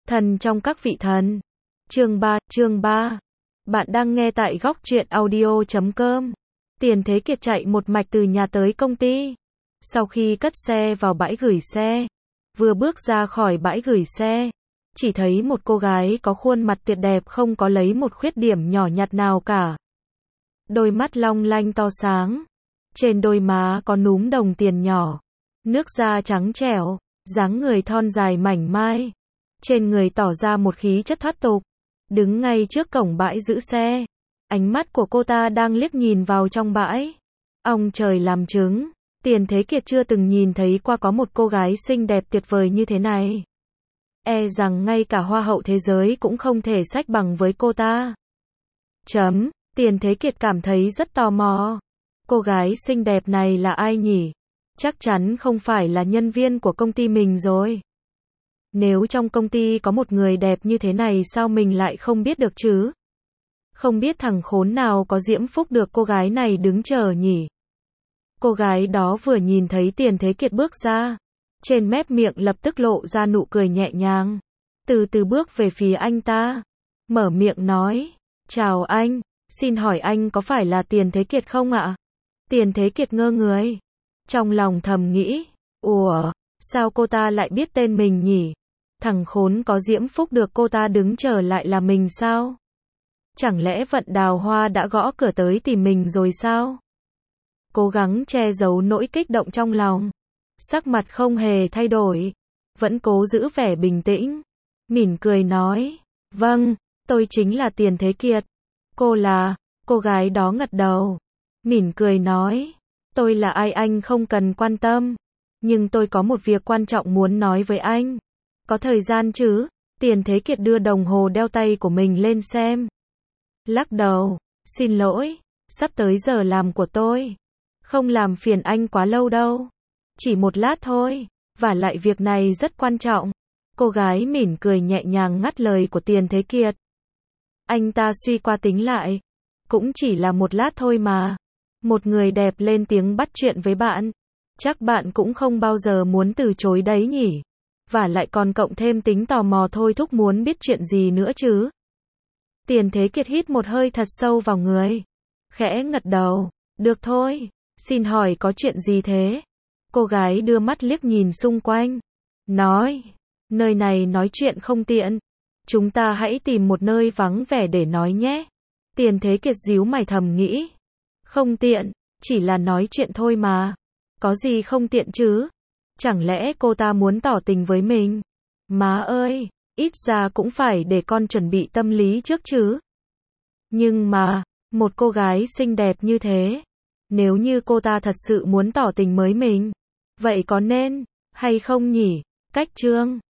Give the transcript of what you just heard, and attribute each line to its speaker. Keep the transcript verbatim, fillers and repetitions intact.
Speaker 1: Thần trong các vị thần. Chương ba, chương ba. Bạn đang nghe tại góc truyện audio chấm com. Tiền Thế Kiệt chạy một mạch từ nhà tới công ty. Sau khi cất xe vào bãi gửi xe, vừa bước ra khỏi bãi gửi xe, chỉ thấy một cô gái có khuôn mặt tuyệt đẹp không có lấy một khuyết điểm nhỏ nhặt nào cả. Đôi mắt long lanh to sáng, trên đôi má có núm đồng tiền nhỏ, nước da trắng trẻo, dáng người thon dài mảnh mai, trên người tỏ ra một khí chất thoát tục, đứng ngay trước cổng bãi giữ xe. Ánh mắt của cô ta đang liếc nhìn vào trong bãi. Ông trời làm chứng, Tiền Thế Kiệt chưa từng nhìn thấy qua có một cô gái xinh đẹp tuyệt vời như thế này. E rằng ngay cả hoa hậu thế giới cũng không thể sánh bằng với cô ta. Chấm, Tiền Thế Kiệt cảm thấy rất tò mò. Cô gái xinh đẹp này là ai nhỉ? Chắc chắn không phải là nhân viên của công ty mình rồi. Nếu trong công ty có một người đẹp như thế này sao mình lại không biết được chứ? Không biết thằng khốn nào có diễm phúc được cô gái này đứng chờ nhỉ? Cô gái đó vừa nhìn thấy Tiền Thế Kiệt bước ra, trên mép miệng lập tức lộ ra nụ cười nhẹ nhàng, từ từ bước về phía anh ta, mở miệng nói, chào anh, xin hỏi anh có phải là Tiền Thế Kiệt không ạ? Tiền Thế Kiệt ngơ người, trong lòng thầm nghĩ, ủa, sao cô ta lại biết tên mình nhỉ? Thằng khốn có diễm phúc được cô ta đứng chờ lại là mình sao? Chẳng lẽ Vận Đào Hoa đã gõ cửa tới tìm mình rồi sao? Cố gắng che giấu nỗi kích động trong lòng, sắc mặt không hề thay đổi, vẫn cố giữ vẻ bình tĩnh, mỉm cười nói, vâng, tôi chính là Tiền Thế Kiệt. Cô là? Cô gái đó gật đầu, mỉm cười nói, tôi là ai anh không cần quan tâm, nhưng tôi có một việc quan trọng muốn nói với anh. Có thời gian chứ? Tiền Thế Kiệt đưa đồng hồ đeo tay của mình lên xem. Lắc đầu, xin lỗi, sắp tới giờ làm của tôi. Không làm phiền anh quá lâu đâu. Chỉ một lát thôi, và lại việc này rất quan trọng. Cô gái mỉm cười nhẹ nhàng ngắt lời của Tiền Thế Kiệt. Anh ta suy qua tính lại, cũng chỉ là một lát thôi mà. Một người đẹp lên tiếng bắt chuyện với bạn, chắc bạn cũng không bao giờ muốn từ chối đấy nhỉ. Và lại còn cộng thêm tính tò mò thôi thúc muốn biết chuyện gì nữa chứ. Tiền Thế Kiệt hít một hơi thật sâu vào người, khẽ gật đầu, được thôi, xin hỏi có chuyện gì thế? Cô gái đưa mắt liếc nhìn xung quanh, nói, nơi này nói chuyện không tiện, chúng ta hãy tìm một nơi vắng vẻ để nói nhé. Tiền Thế Kiệt díu mày thầm nghĩ, không tiện, chỉ là nói chuyện thôi mà, có gì không tiện chứ? Chẳng lẽ cô ta muốn tỏ tình với mình? Má ơi, ít ra cũng phải để con chuẩn bị tâm lý trước chứ. Nhưng mà, một cô gái xinh đẹp như thế, nếu như cô ta thật sự muốn tỏ tình với mình, vậy có nên, hay không nhỉ? Cách chương